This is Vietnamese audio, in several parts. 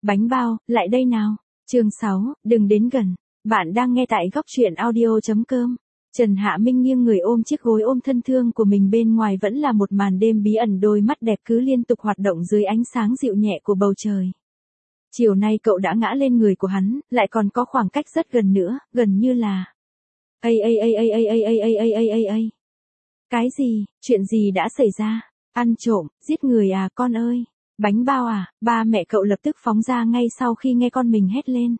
Bánh bao, lại đây nào. Chương 6, đừng đến gần. Bạn đang nghe tại góc truyện audio.com. Trần Hạ Minh nghiêng người ôm chiếc gối ôm thân thương của mình, bên ngoài vẫn là một màn đêm bí ẩn, đôi mắt đẹp cứ liên tục hoạt động dưới ánh sáng dịu nhẹ của bầu trời. Chiều nay cậu đã ngã lên người của hắn, lại còn có khoảng cách rất gần nữa, gần như là... Cái gì, chuyện gì đã xảy ra? Ăn trộm, giết người à con ơi? Bánh bao à? Ba mẹ cậu lập tức phóng ra ngay sau khi nghe con mình hét lên.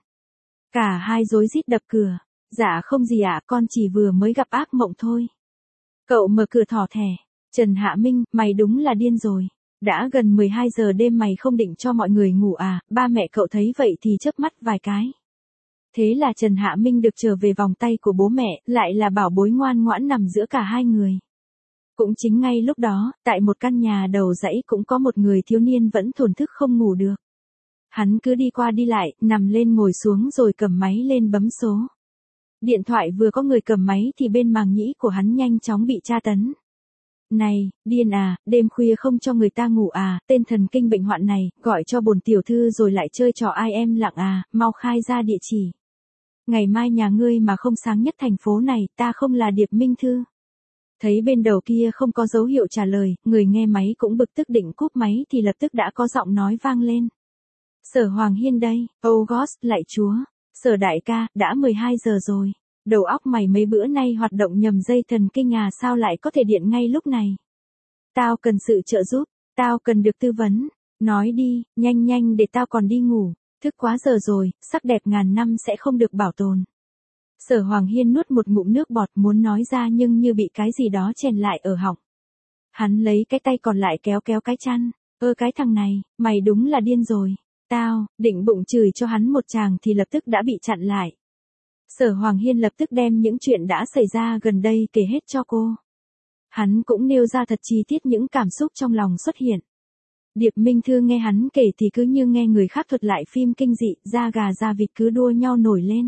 Cả hai rối rít đập cửa. Dạ không gì ạ, con chỉ vừa mới gặp ác mộng thôi. Cậu mở cửa thỏ thẻ. Trần Hạ Minh, mày đúng là điên rồi. Đã gần 12 giờ đêm mày không định cho mọi người ngủ à? Ba mẹ cậu thấy vậy thì chớp mắt vài cái. Thế là Trần Hạ Minh được trở về vòng tay của bố mẹ, lại là bảo bối ngoan ngoãn nằm giữa cả hai người. Cũng chính ngay lúc đó, tại một căn nhà đầu dãy cũng có một người thiếu niên vẫn thổn thức không ngủ được. Hắn cứ đi qua đi lại, nằm lên ngồi xuống rồi cầm máy lên bấm số. Điện thoại vừa có người cầm máy thì bên màng nhĩ của hắn nhanh chóng bị tra tấn. Này, điên à, đêm khuya không cho người ta ngủ à, tên thần kinh bệnh hoạn này, gọi cho bổn tiểu thư rồi lại chơi trò ai em lặng à, mau khai ra địa chỉ. Ngày mai nhà ngươi mà không sáng nhất thành phố này, ta không là Điệp Minh Thư. Thấy bên đầu kia không có dấu hiệu trả lời, người nghe máy cũng bực tức định cúp máy thì lập tức đã có giọng nói vang lên. Sở Hoàng Hiên đây, oh gosh, lạy chúa. Sở đại ca, đã 12 giờ rồi. Đầu óc mày mấy bữa nay hoạt động nhầm dây thần kinh à, sao lại có thể điện ngay lúc này? Tao cần sự trợ giúp, tao cần được tư vấn. Nói đi, nhanh nhanh để tao còn đi ngủ. Thức quá giờ rồi, sắc đẹp ngàn năm sẽ không được bảo tồn. Sở Hoàng Hiên nuốt một ngụm nước bọt muốn nói ra nhưng như bị cái gì đó chèn lại ở họng. Hắn lấy cái tay còn lại kéo kéo cái chăn. Cái thằng này, mày đúng là điên rồi. Tao, định bụng chửi cho hắn một tràng thì lập tức đã bị chặn lại. Sở Hoàng Hiên lập tức đem những chuyện đã xảy ra gần đây kể hết cho cô. Hắn cũng nêu ra thật chi tiết những cảm xúc trong lòng xuất hiện. Điệp Minh Thư nghe hắn kể thì cứ như nghe người khác thuật lại phim kinh dị, da gà da vịt cứ đua nhau nổi lên.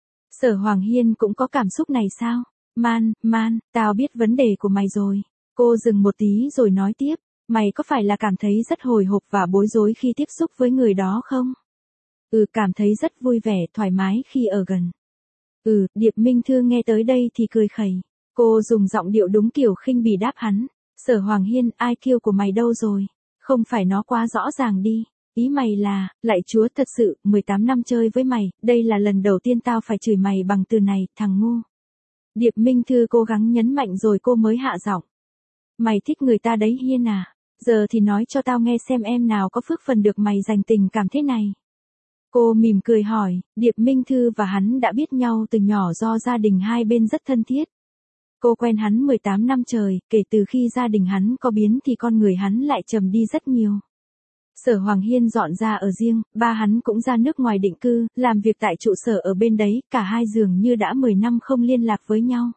Sở Hoàng Hiên cũng có cảm xúc này sao? Man, tao biết vấn đề của mày rồi. Cô dừng một tí rồi nói tiếp. Mày có phải là cảm thấy rất hồi hộp và bối rối khi tiếp xúc với người đó không? Cảm thấy rất vui vẻ, thoải mái khi ở gần. Điệp Minh Thư nghe tới đây thì cười khẩy. Cô dùng giọng điệu đúng kiểu khinh bỉ đáp hắn. Sở Hoàng Hiên, IQ của mày đâu rồi? Không phải nó quá rõ ràng đi. Ý mày là, lạy chúa thật sự, 18 năm chơi với mày, đây là lần đầu tiên tao phải chửi mày bằng từ này, thằng ngu. Điệp Minh Thư cố gắng nhấn mạnh rồi cô mới hạ giọng. Mày thích người ta đấy Hiên à? Giờ thì nói cho tao nghe xem em nào có phước phần được mày dành tình cảm thế này. Cô mỉm cười hỏi, Điệp Minh Thư và hắn đã biết nhau từ nhỏ do gia đình hai bên rất thân thiết. Cô quen hắn 18 năm trời, kể từ khi gia đình hắn có biến thì con người hắn lại trầm đi rất nhiều. Sở Hoàng Hiên dọn ra ở riêng, ba hắn cũng ra nước ngoài định cư, làm việc tại trụ sở ở bên đấy, cả hai dường như đã 10 năm không liên lạc với nhau.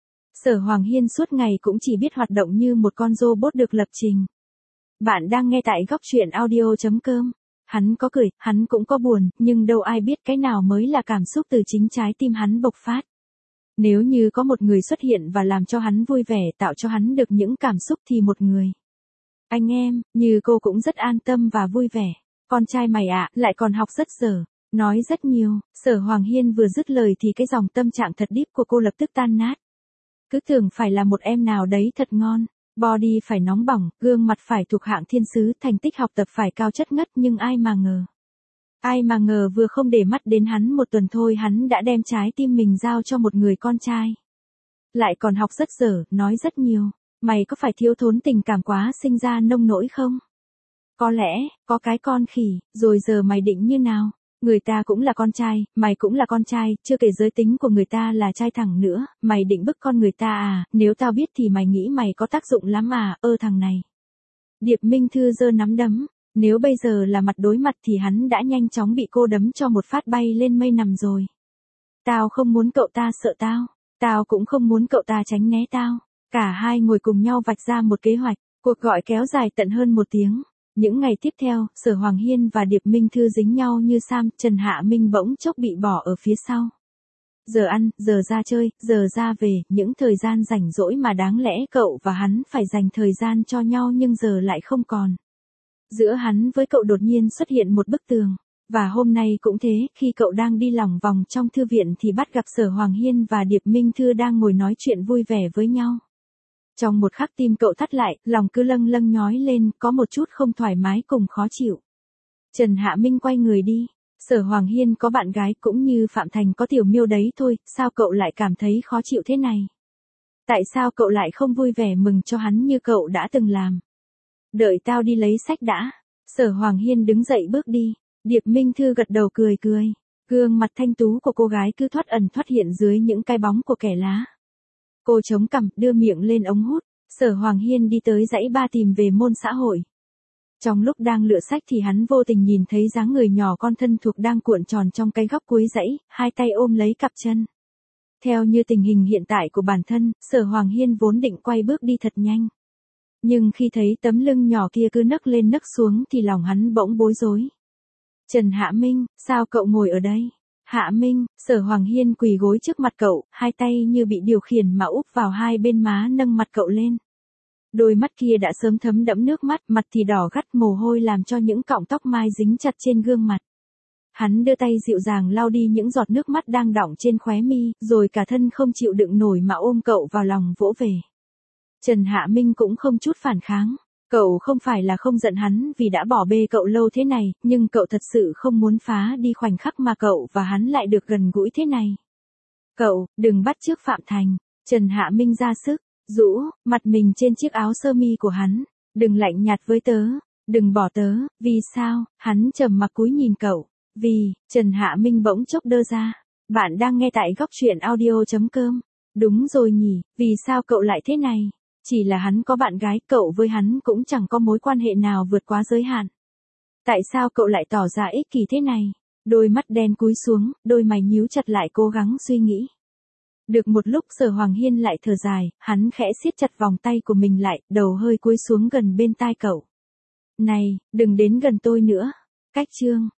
Sở Hoàng Hiên suốt ngày cũng chỉ biết hoạt động như một con robot được lập trình. Bạn đang nghe tại góc truyện audio.com. Hắn có cười, hắn cũng có buồn, nhưng đâu ai biết cái nào mới là cảm xúc từ chính trái tim hắn bộc phát. Nếu như có một người xuất hiện và làm cho hắn vui vẻ, tạo cho hắn được những cảm xúc thì một người. Anh em, như cô cũng rất an tâm và vui vẻ. Con trai mày ạ, lại còn học rất dở, nói rất nhiều. Sở Hoàng Hiên vừa dứt lời thì cái dòng tâm trạng thật deep của cô lập tức tan nát. Cứ tưởng phải là một em nào đấy thật ngon. Body phải nóng bỏng, gương mặt phải thuộc hạng thiên sứ, thành tích học tập phải cao chất ngất, nhưng ai mà ngờ vừa không để mắt đến hắn một tuần thôi hắn đã đem trái tim mình giao cho một người con trai. Lại còn học rất dở, nói rất nhiều. Mày có phải thiếu thốn tình cảm quá sinh ra nông nỗi không? Có lẽ, có cái con khỉ, rồi giờ mày định như nào? Người ta cũng là con trai, mày cũng là con trai, chưa kể giới tính của người ta là trai thẳng nữa, mày định bức con người ta à, nếu tao biết thì mày nghĩ mày có tác dụng lắm à, thằng này. Điệp Minh Thư giơ nắm đấm, nếu bây giờ là mặt đối mặt thì hắn đã nhanh chóng bị cô đấm cho một phát bay lên mây nằm rồi. Tao không muốn cậu ta sợ tao cũng không muốn cậu ta tránh né tao. Cả hai ngồi cùng nhau vạch ra một kế hoạch, cuộc gọi kéo dài tận hơn 1 tiếng. Những ngày tiếp theo, Sở Hoàng Hiên và Điệp Minh Thư dính nhau như sam, Trần Hạ Minh bỗng chốc bị bỏ ở phía sau. Giờ ăn, giờ ra chơi, giờ ra về, những thời gian rảnh rỗi mà đáng lẽ cậu và hắn phải dành thời gian cho nhau nhưng giờ lại không còn. Giữa hắn với cậu đột nhiên xuất hiện một bức tường. Và hôm nay cũng thế, khi cậu đang đi lòng vòng trong thư viện thì bắt gặp Sở Hoàng Hiên và Điệp Minh Thư đang ngồi nói chuyện vui vẻ với nhau. Trong một khắc tim cậu thắt lại, lòng cứ lâng lâng nhói lên, có một chút không thoải mái cùng khó chịu. Trần Hạ Minh quay người đi. Sở Hoàng Hiên có bạn gái cũng như Phạm Thành có Tiểu Miêu đấy thôi, sao cậu lại cảm thấy khó chịu thế này? Tại sao cậu lại không vui vẻ mừng cho hắn như cậu đã từng làm? Đợi tao đi lấy sách đã. Sở Hoàng Hiên đứng dậy bước đi. Điệp Minh Thư gật đầu cười cười. Gương mặt thanh tú của cô gái cứ thoát ẩn thoát hiện dưới những cái bóng của kẻ lá. Cô chống cằm, đưa miệng lên ống hút. Sở Hoàng Hiên đi tới dãy ba tìm về môn xã hội. Trong lúc đang lựa sách thì hắn vô tình nhìn thấy dáng người nhỏ con thân thuộc đang cuộn tròn trong cái góc cuối dãy, hai tay ôm lấy cặp chân. Theo như tình hình hiện tại của bản thân, Sở Hoàng Hiên vốn định quay bước đi thật nhanh. Nhưng khi thấy tấm lưng nhỏ kia cứ nấc lên nấc xuống thì lòng hắn bỗng bối rối. Trần Hạ Minh, sao cậu ngồi ở đây? Hạ Minh, Sở Hoàng Hiên quỳ gối trước mặt cậu, hai tay như bị điều khiển mà úp vào hai bên má nâng mặt cậu lên. Đôi mắt kia đã sớm thấm đẫm nước mắt, mặt thì đỏ gắt mồ hôi làm cho những cọng tóc mai dính chặt trên gương mặt. Hắn đưa tay dịu dàng lau đi những giọt nước mắt đang đọng trên khóe mi, rồi cả thân không chịu đựng nổi mà ôm cậu vào lòng vỗ về. Trần Hạ Minh cũng không chút phản kháng. Cậu không phải là không giận hắn vì đã bỏ bê cậu lâu thế này, nhưng cậu thật sự không muốn phá đi khoảnh khắc mà cậu và hắn lại được gần gũi thế này. Cậu, đừng bắt chước Phạm Thành. Trần Hạ Minh ra sức, rũ mặt mình trên chiếc áo sơ mi của hắn. Đừng lạnh nhạt với tớ, đừng bỏ tớ, vì sao? Hắn trầm mặc cúi nhìn cậu. Vì, Trần Hạ Minh bỗng chốc đơ ra. Bạn đang nghe tại góc truyện audio.com. Đúng rồi nhỉ, vì sao cậu lại thế này? Chỉ là hắn có bạn gái, cậu với hắn cũng chẳng có mối quan hệ nào vượt quá giới hạn. Tại sao cậu lại tỏ ra ích kỷ thế này? Đôi mắt đen cúi xuống, đôi mày nhíu chặt lại cố gắng suy nghĩ. Được một lúc Sở Hoàng Hiên lại thở dài, hắn khẽ siết chặt vòng tay của mình lại, đầu hơi cúi xuống gần bên tai cậu. Này, đừng đến gần tôi nữa. Cách chương.